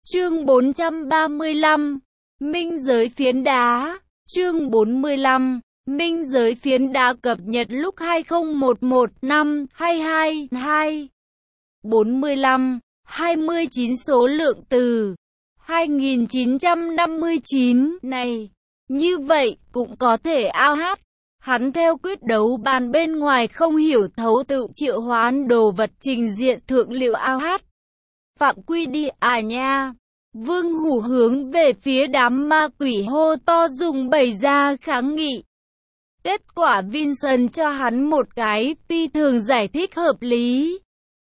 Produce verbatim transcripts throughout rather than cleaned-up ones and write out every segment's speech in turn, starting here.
Chương bốn trăm ba mươi lăm, Minh giới phiến đá. Chương bốn mươi lăm, Minh giới phiến đá cập nhật lúc hai không một một năm hai hai hai. bốn mươi lăm, hai mươi chín số lượng từ hai nghìn chín trăm năm mươi chín này. Như vậy cũng có thể ao hát. Hắn theo quyết đấu bàn bên ngoài không hiểu thấu tự triệu hoán đồ vật trình diện thượng liệu ao hát. Phạm quy đi à nha. Vương Hủ hướng về phía đám ma quỷ hô to dùng bày ra kháng nghị. Kết quả Vincent cho hắn một cái phi thường giải thích hợp lý.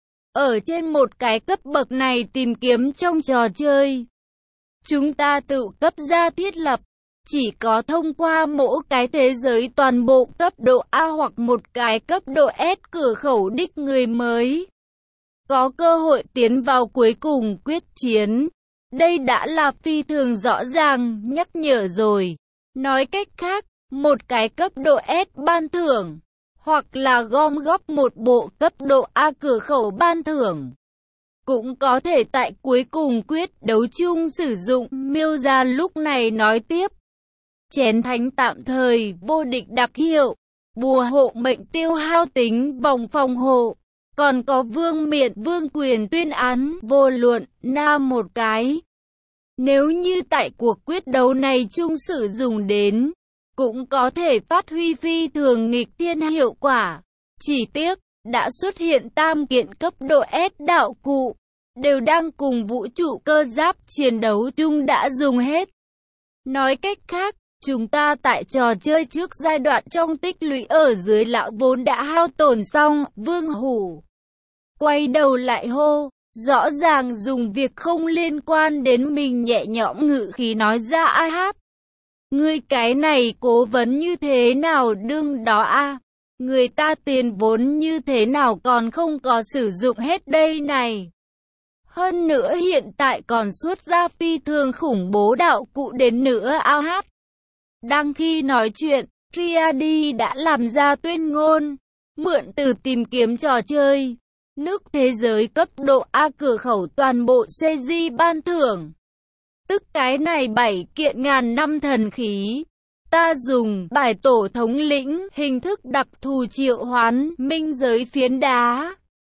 Ở trên một cái cấp bậc này tìm kiếm trong trò chơi, chúng ta tự cấp ra thiết lập. Chỉ có thông qua mỗi cái thế giới toàn bộ cấp độ A hoặc một cái cấp độ S cửa khẩu đích người mới có cơ hội tiến vào cuối cùng quyết chiến. Đây đã là phi thường rõ ràng nhắc nhở rồi. Nói cách khác, một cái cấp độ S ban thưởng, hoặc là gom góp một bộ cấp độ A cửa khẩu ban thưởng, cũng có thể tại cuối cùng quyết đấu chung sử dụng. Miêu gia lúc này nói tiếp. Chén thánh tạm thời vô địch đặc hiệu, bùa hộ mệnh tiêu hao tính vòng phòng hộ, còn có vương miện vương quyền tuyên án vô luận na một cái. Nếu như tại cuộc quyết đấu này chung sử dụng đến, cũng có thể phát huy phi thường nghịch thiên hiệu quả. Chỉ tiếc, đã xuất hiện tam kiện cấp độ S đạo cụ, đều đang cùng vũ trụ cơ giáp chiến đấu chung đã dùng hết. Nói cách khác, chúng ta tại trò chơi trước giai đoạn trong tích lũy ở dưới lão vốn đã hao tổn xong. Vương Hủ quay đầu lại hô, rõ ràng dùng việc không liên quan đến mình nhẹ nhõm ngự khí nói ra. Ai hát? Ngươi cái này cố vấn như thế nào đương đó a? À? Người ta tiền vốn như thế nào còn không có sử dụng hết đây này. Hơn nữa hiện tại còn xuất ra phi thường khủng bố đạo cụ đến nữa. Ao hát. Đang khi nói chuyện, Triadi đã làm ra tuyên ngôn, mượn từ tìm kiếm trò chơi, nước thế giới cấp độ A cửa khẩu toàn bộ xê giê ban thưởng. Tức cái này bảy kiện ngàn năm thần khí. Ta dùng bài tổ thống lĩnh hình thức đặc thù triệu hoán minh giới phiến đá.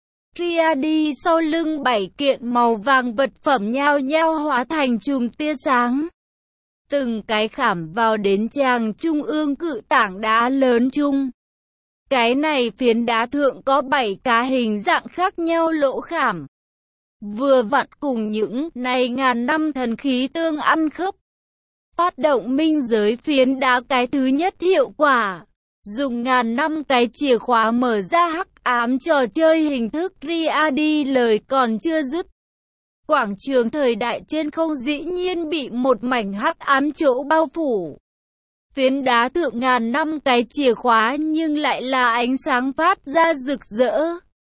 Triadi sau lưng bảy kiện màu vàng vật phẩm nhao nhao hóa thành chùm tia sáng. Từng cái khảm vào đến tràng trung ương cự tảng đá lớn chung. Cái này phiến đá thượng có bảy cá hình dạng khác nhau lỗ khảm. Vừa vặn cùng những này ngàn năm thần khí tương ăn khớp. Phát động minh giới phiến đá cái thứ nhất hiệu quả. Dùng ngàn năm cái chìa khóa mở ra hắc ám trò chơi hình thức. Triadi lời còn chưa dứt. Quảng trường thời đại trên không dĩ nhiên bị một mảnh hắc ám chỗ bao phủ. Phiến đá thượng ngàn năm cái chìa khóa nhưng lại là ánh sáng phát ra rực rỡ.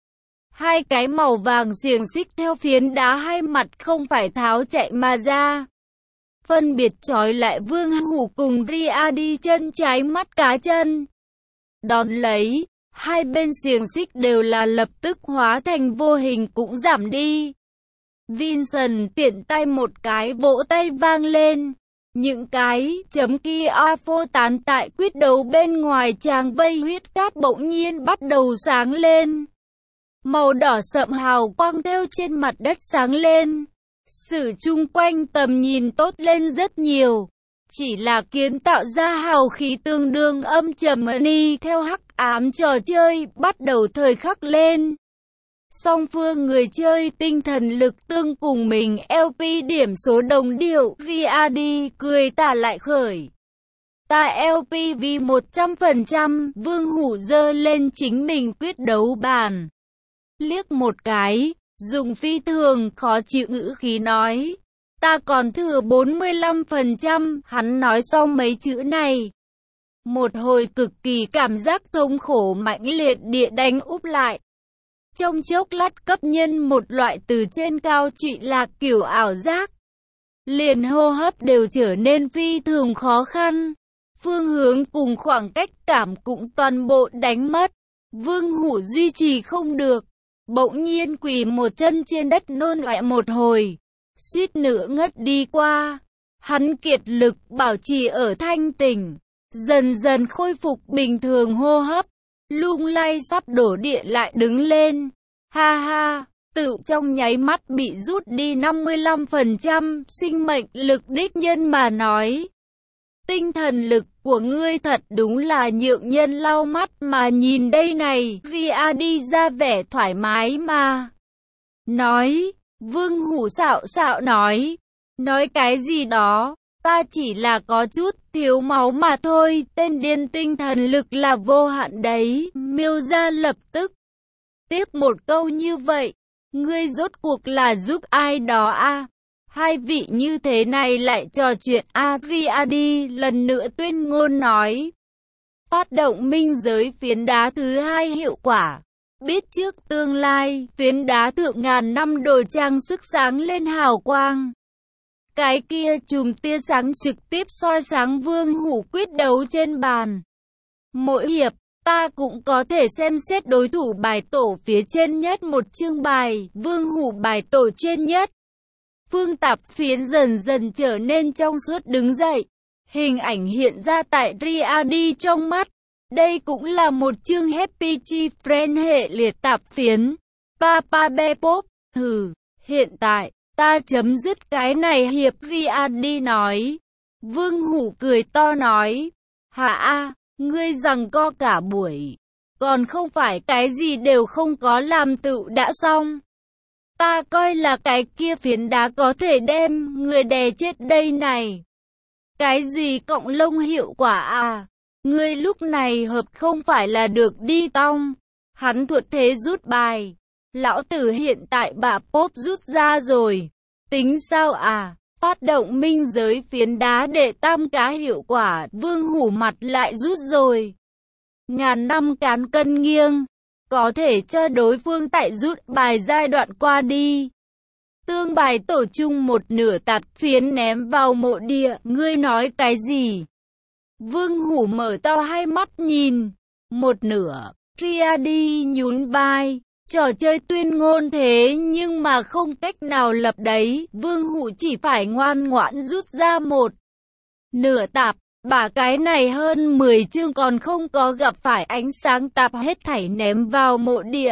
Hai cái màu vàng xiềng xích theo phiến đá hai mặt không phải tháo chạy mà ra. Phân biệt trói lại Vương Hủ cùng Triadi chân trái mắt cá chân. Đón lấy, hai bên xiềng xích đều là lập tức hóa thành vô hình cũng giảm đi. Vincent tiện tay một cái vỗ tay vang lên. Những cái chấm kia phô tán tại quyết đấu bên ngoài tràng vây huyết cát bỗng nhiên bắt đầu sáng lên. Màu đỏ sậm hào quang theo trên mặt đất sáng lên. Sự chung quanh tầm nhìn tốt lên rất nhiều. Chỉ là kiến tạo ra hào khí tương đương âm trầm ni theo hắc ám trò chơi bắt đầu thời khắc lên. Song phương người chơi tinh thần lực tương cùng mình lờ pê điểm số đồng điệu. Triadi cười tả lại khởi. Ta lờ pê vì một trăm phần trăm. Vương Hủ dơ lên chính mình quyết đấu bàn. Liếc một cái, dùng phi thường khó chịu ngữ khí nói. Ta còn thừa bốn mươi lăm phần trăm. Hắn nói xong mấy chữ này. Một hồi cực kỳ cảm giác thống khổ mãnh liệt địa đánh úp lại. Trong chốc lát cấp nhân một loại từ trên cao trụy lạc kiểu ảo giác. Liền hô hấp đều trở nên phi thường khó khăn. Phương hướng cùng khoảng cách cảm cũng toàn bộ đánh mất. Vương Hủ duy trì không được. Bỗng nhiên quỳ một chân trên đất nôn ọe một hồi. suýt nữa ngất đi qua. Hắn kiệt lực bảo trì ở thanh tỉnh, dần dần khôi phục bình thường hô hấp, lung lay sắp đổ địa lại đứng lên. Ha ha, tự trong nháy mắt bị rút đi năm mươi lăm phần trăm sinh mệnh lực đích nhân mà nói. Tinh thần lực của ngươi thật đúng là nhượng nhân lau mắt mà nhìn đây này. Ria đi ra vẻ thoải mái mà nói. Vương Hủ xạo xạo nói. Nói cái gì đó, ta chỉ là có chút thiếu máu mà thôi. Tên điên tinh thần lực là vô hạn đấy. Miêu gia lập tức tiếp một câu như vậy. Ngươi rốt cuộc là giúp ai đó à? Hai vị như thế này lại trò chuyện. Ariadi lần nữa tuyên ngôn nói. Phát động minh giới phiến đá thứ hai hiệu quả. Biết trước tương lai, phiến đá thượng ngàn năm đồ trang sức sáng lên hào quang. Cái kia chùm tia sáng trực tiếp soi sáng Vương Hủ quyết đấu trên bàn. Mỗi hiệp, ta cũng có thể xem xét đối thủ bài tổ phía trên nhất một chương bài. Vương Hủ bài tổ trên nhất. Phương tạp phiến dần dần trở nên trong suốt đứng dậy. Hình ảnh hiện ra tại Riadi trong mắt. Đây cũng là một chương Happy Chi Friend hệ liệt tạp phiến. Papa Bebop. Hừ, hiện tại, ta chấm dứt cái này hiệp. Riadi nói. Vương Hủ cười to nói. Hả a, ngươi rằng co cả buổi. Còn không phải cái gì đều không có làm tự đã xong. Ta coi là cái kia phiến đá có thể đem người đè chết đây này. Cái gì cộng lông hiệu quả à? Ngươi lúc này hợp không phải là được đi tong. Hắn thuận thế rút bài. Lão tử hiện tại bà Pop rút ra rồi. Tính sao à? Phát động minh giới phiến đá để tam cá hiệu quả. Vương Hủ mặt lại rút rồi. Ngàn năm cán cân nghiêng. Có thể cho đối phương tại rút bài giai đoạn qua đi. Tương bài tổ chung một nửa tạt phiến ném vào mộ địa. Ngươi nói cái gì? Vương Hủ mở to hai mắt nhìn. Một nửa. Riadi nhún vai. Trò chơi tuyên ngôn thế nhưng mà không cách nào lập đấy. Vương Hủ chỉ phải ngoan ngoãn rút ra một nửa tạp. Bà cái này hơn mười chương còn không có gặp phải ánh sáng tạp hết thảy ném vào mộ địa.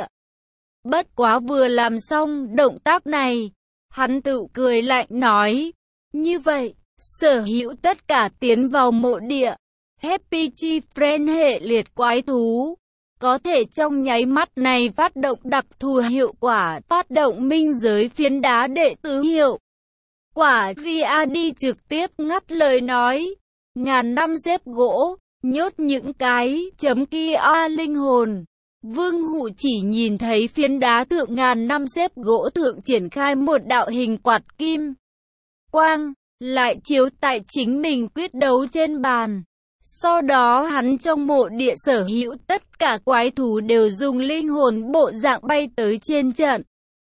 Bất quá vừa làm xong động tác này, hắn tự cười lạnh nói. Như vậy, sở hữu tất cả tiến vào mộ địa. Happy Chi Friend hệ liệt quái thú. Có thể trong nháy mắt này phát động đặc thù hiệu quả. Phát động minh giới phiến đá đệ tứ hiệu quả. Riadi trực tiếp ngắt lời nói. Ngàn năm xếp gỗ, nhốt những cái chấm kia a linh hồn. Vương Hủ chỉ nhìn thấy phiến đá thượng ngàn năm xếp gỗ thượng triển khai một đạo hình quạt kim quang, lại chiếu tại chính mình quyết đấu trên bàn. Sau đó hắn trong mộ địa sở hữu tất cả quái thú đều dùng linh hồn bộ dạng bay tới trên trận.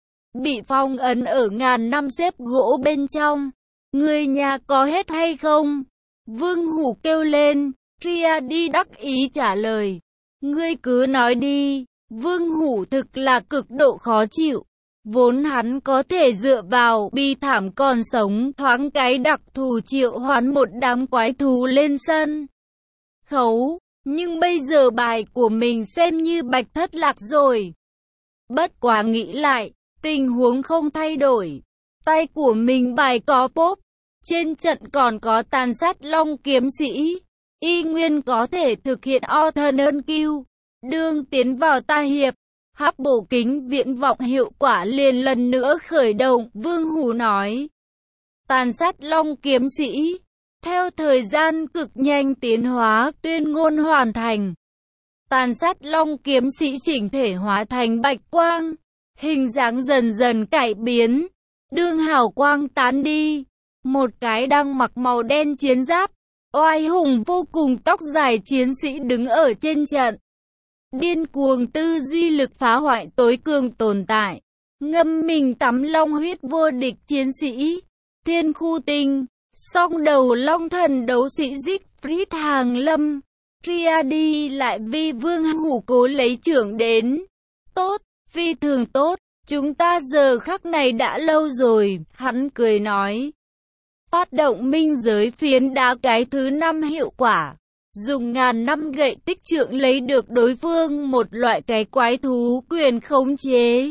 Bị phong ấn ở ngàn năm xếp gỗ bên trong. Người nhà có hết hay không? Vương Hủ kêu lên. Riadi đắc ý trả lời. Ngươi cứ nói đi. Vương Hủ thực là cực độ khó chịu. Vốn hắn có thể dựa vào bi thảm còn sống thoáng cái đặc thù triệu hoán một đám quái thú lên sân khấu. Nhưng bây giờ bài của mình xem như bạch thất lạc rồi. Bất quá nghĩ lại, tình huống không thay đổi. Tay của mình bài có Pop. Trên trận còn có tàn sát long kiếm sĩ. Y nguyên có thể thực hiện alternate kill. Đương tiến vào ta hiệp. Hắc bổ kính viễn vọng hiệu quả liền lần nữa khởi động. Vương Hủ nói. Tàn sát long kiếm sĩ. Theo thời gian cực nhanh tiến hóa, tuyên ngôn hoàn thành. Tàn sát long kiếm sĩ chỉnh thể hóa thành bạch quang. Hình dáng dần dần cải biến. Đương hào quang tán đi. Một cái đang mặc màu đen chiến giáp. Oai hùng vô cùng tóc dài chiến sĩ đứng ở trên trận. Điên cuồng tư duy lực phá hoại tối cường tồn tại. Ngâm mình tắm long huyết vô địch chiến sĩ. Thiên khu tinh. Song đầu long thần đấu sĩ Siegfried hàng lâm. Riadi lại vì Vương Hủ cố lấy trưởng đến. Tốt, phi thường tốt. Chúng ta giờ khắc này đã lâu rồi, hắn cười nói. Phát động minh giới phiến đá cái thứ năm hiệu quả. Dùng ngàn năm gậy tích trượng lấy được đối phương một loại cái quái thú quyền khống chế.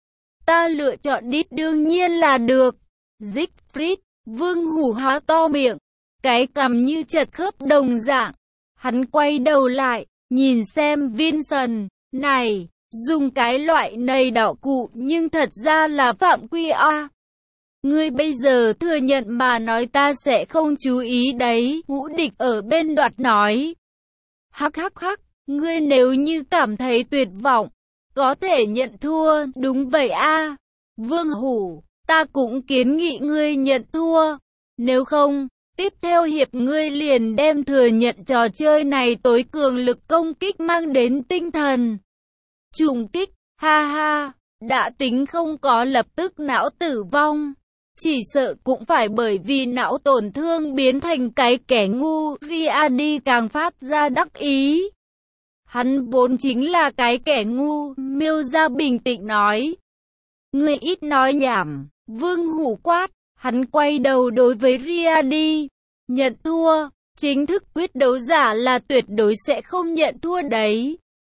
Ta lựa chọn đít đương nhiên là được. Siegfried, Vương Hủ há to miệng, cái cằm như chật khớp đồng dạng. Hắn quay đầu lại, nhìn xem Vincent, này, dùng cái loại này đạo cụ nhưng thật ra là phạm quy a. Ngươi bây giờ thừa nhận mà nói ta sẽ không chú ý đấy, Ngũ Địch ở bên đoạt nói. Hắc hắc hắc, ngươi nếu như cảm thấy tuyệt vọng, có thể nhận thua, đúng vậy a. Vương Hủ, ta cũng kiến nghị ngươi nhận thua, nếu không, tiếp theo hiệp ngươi liền đem thừa nhận trò chơi này tối cường lực công kích mang đến tinh thần trùng kích, ha ha, đã tính không có lập tức não tử vong. Chỉ sợ cũng phải bởi vì não tổn thương biến thành cái kẻ ngu, Riadi càng phát ra đắc ý. Hắn vốn chính là cái kẻ ngu, Miêu Gia bình tĩnh nói. Ngươi ít nói nhảm, Vương Hủ quát, hắn quay đầu đối với Riadi. Nhận thua, chính thức quyết đấu giả là tuyệt đối sẽ không nhận thua đấy.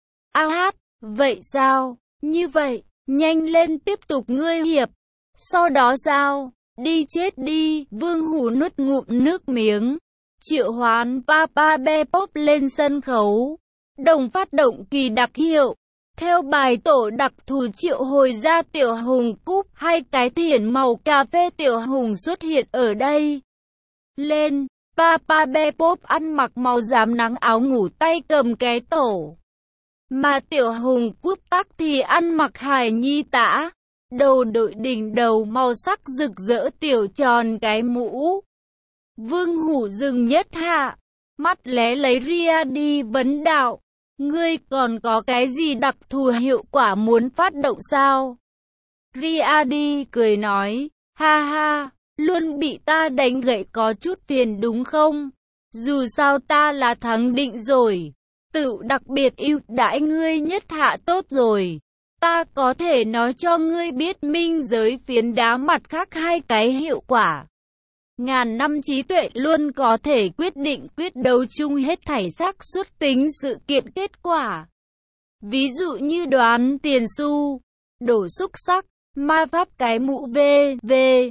A hát, vậy sao, như vậy, nhanh lên tiếp tục ngươi hiệp. Sau đó sao? Đi chết đi, Vương Hủ nuốt ngụm nước miếng. Triệu hoán Papa Bebop lên sân khấu. Đồng phát động kỳ đặc hiệu. Theo bài tổ đặc thù triệu hồi ra tiểu hùng cúp, hai cái thiển màu cà phê tiểu hùng xuất hiện ở đây. Lên, Papa Bebop ăn mặc màu rám nắng áo ngủ tay cầm cái tổ. Mà tiểu hùng cúp tắc thì ăn mặc hài nhi tã. Đầu đội đỉnh đầu màu sắc rực rỡ tiểu tròn cái mũ. Vương Hủ dừng nhất hạ, mắt lé lấy Riadi vấn đạo. Ngươi còn có cái gì đặc thù hiệu quả muốn phát động sao? Riadi cười nói, ha ha, luôn bị ta đánh gậy có chút phiền đúng không? Dù sao ta là thắng định rồi, tự đặc biệt ưu đãi ngươi nhất hạ tốt rồi. Ta có thể nói cho ngươi biết minh giới phiến đá mặt khác hai cái hiệu quả. Ngàn năm trí tuệ luôn có thể quyết định quyết đấu chung hết thảy xác suất tính sự kiện kết quả. Ví dụ như đoán tiền xu, đổ xúc sắc, ma pháp cái mũ v v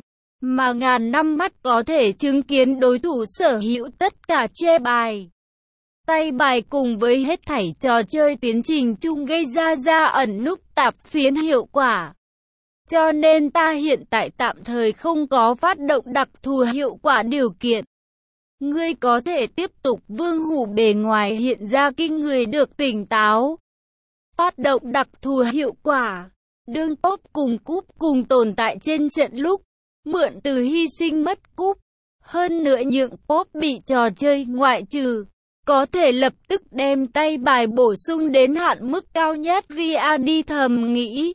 mà ngàn năm mắt có thể chứng kiến đối thủ sở hữu tất cả che bài. Tay bài cùng với hết thảy trò chơi tiến trình chung gây ra ra ẩn núp tạp phiến hiệu quả. Cho nên ta hiện tại tạm thời không có phát động đặc thù hiệu quả điều kiện. Ngươi có thể tiếp tục. Vương Hủ bề ngoài hiện ra kinh người được tỉnh táo. Phát động đặc thù hiệu quả. Đương Pop cùng Cúp cùng tồn tại trên trận lúc, mượn từ hy sinh mất Cúp. Hơn nữa nhượng Pop bị trò chơi ngoại trừ. Có thể lập tức đem tay bài bổ sung đến hạn mức cao nhất. Riadi thầm nghĩ.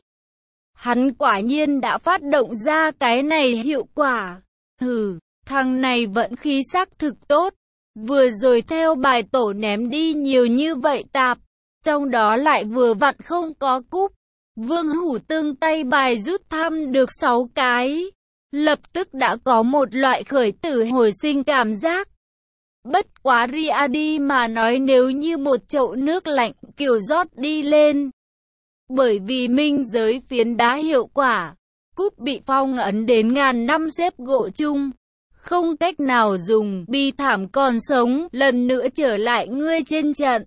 Hắn quả nhiên đã phát động ra cái này hiệu quả. Hừ, thằng này vận khí xác thực tốt. Vừa rồi theo bài tổ ném đi nhiều như vậy tạp. Trong đó lại vừa vặn không có Cúp. Vương Hủ tương tay bài rút thăm được sáu cái. Lập tức đã có một loại khởi tử hồi sinh cảm giác. Bất quá Riadi mà nói nếu như một chậu nước lạnh kiểu rót đi lên. Bởi vì minh giới phiến đá hiệu quả, Cúp bị phong ấn đến ngàn năm xếp gỗ chung. Không cách nào dùng, bi thảm còn sống, lần nữa trở lại ngươi trên trận.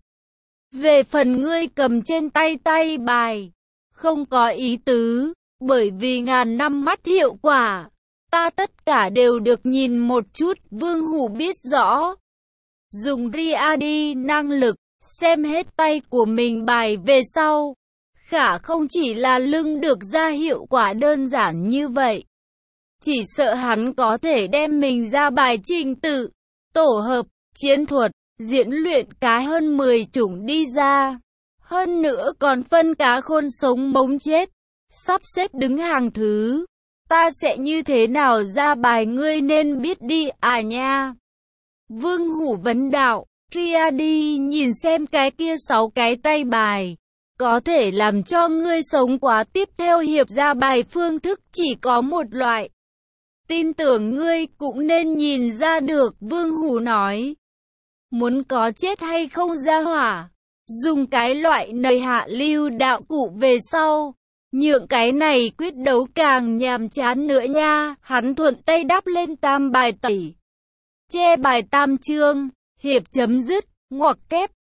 Về phần ngươi cầm trên tay tay bài, không có ý tứ, bởi vì ngàn năm mắt hiệu quả. Ta tất cả đều được nhìn một chút, Vương Hủ biết rõ. Dùng Riadi năng lực, xem hết tay của mình bài về sau. Khả không chỉ là lưng được ra hiệu quả đơn giản như vậy. Chỉ sợ hắn có thể đem mình ra bài trình tự, tổ hợp, chiến thuật, diễn luyện cá hơn mười chủng đi ra. Hơn nữa còn phân cá khôn sống mống chết, sắp xếp đứng hàng thứ. Ta sẽ như thế nào ra bài ngươi nên biết đi à nha. Vương Hủ vấn đạo, Riadi nhìn xem cái kia sáu cái tay bài. có thể làm cho ngươi sống quá. Tiếp theo hiệp ra bài phương thức chỉ có một loại. Tin tưởng ngươi cũng nên nhìn ra được, Vương Hủ nói. Muốn có chết hay không ra hỏa, dùng cái loại này hạ lưu đạo cụ về sau. Nhượng cái này quyết đấu càng nhàm chán nữa nha. Hắn thuận tay đắp lên tam bài tẩy. Che bài tam chương, hiệp chấm dứt, ngoặc kép.